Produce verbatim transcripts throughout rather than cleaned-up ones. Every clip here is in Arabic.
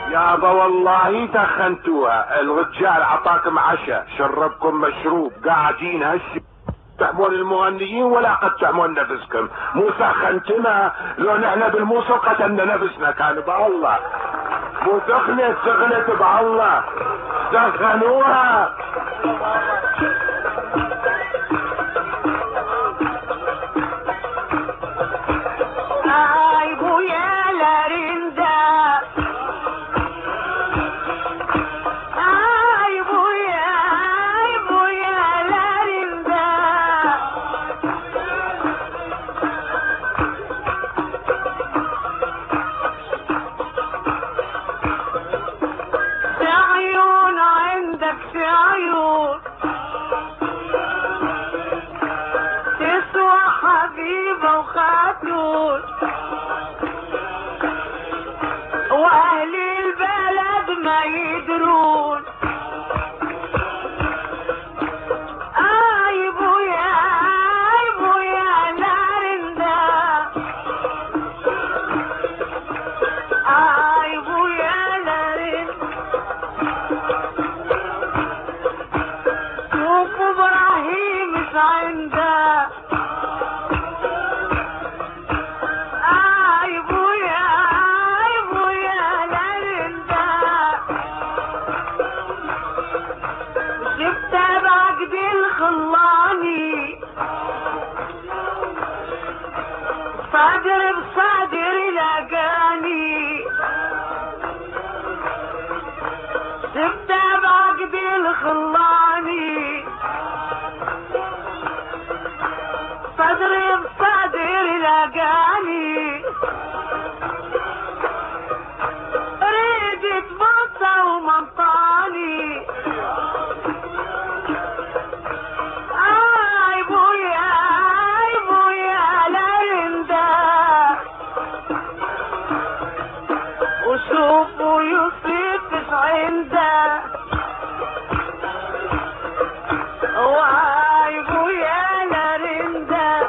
يابا والله دخنتوها، الرجال عطاكم عشاء، شربكم مشروب، قاعدين هش تحمون المغنيين ولا قد تحمون نفسكم. مو سخنتنا، لو نحن بالموصل قتلنا نفسنا كان بالله. مو سخنت سخنت بالله، سخنوها. واهل البلد ما يدرون. اي بويا اي بويا لارندا، اي بويا لارندا. شوف ابراهيم عنده، صادر بصادر لقاني، سبت بعقد الخلاني. صدر بصادر لقاني، ريدت بصة ومنطاني. وشوفوا يصيبش عنده، واي بويا لارندا.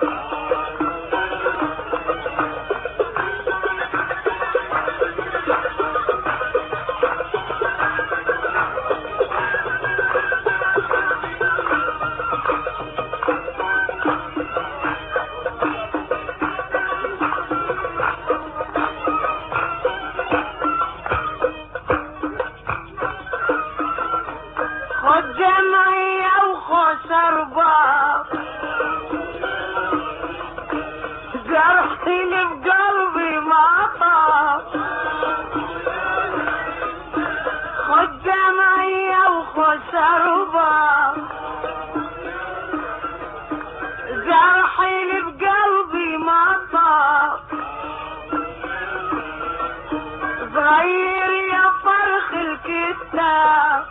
خد جمعية وخش أرباط، جرحي اللي بقلبي ما طاب. خد جمعية وخش أرباط، جرحي اللي بقلبي ما طاب. صغير يا فرخ الكتاب،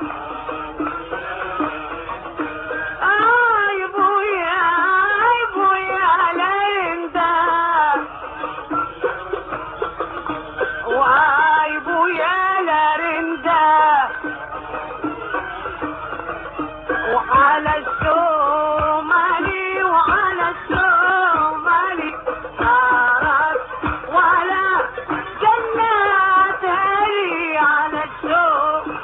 وعلى الشمالي وعلى الشمالي صارت ولا جنات هلي على الشوم.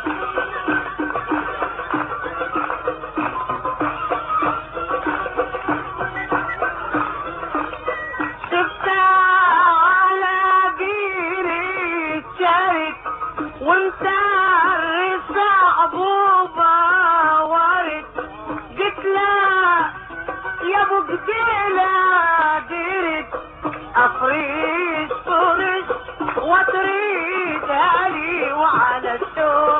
شفتها على بيري الشرك وانت الرسع عبوبة ورد. قلت لا يا ابو قبيلة درد، افريش فرش وتريد هلي وعلى الشوم.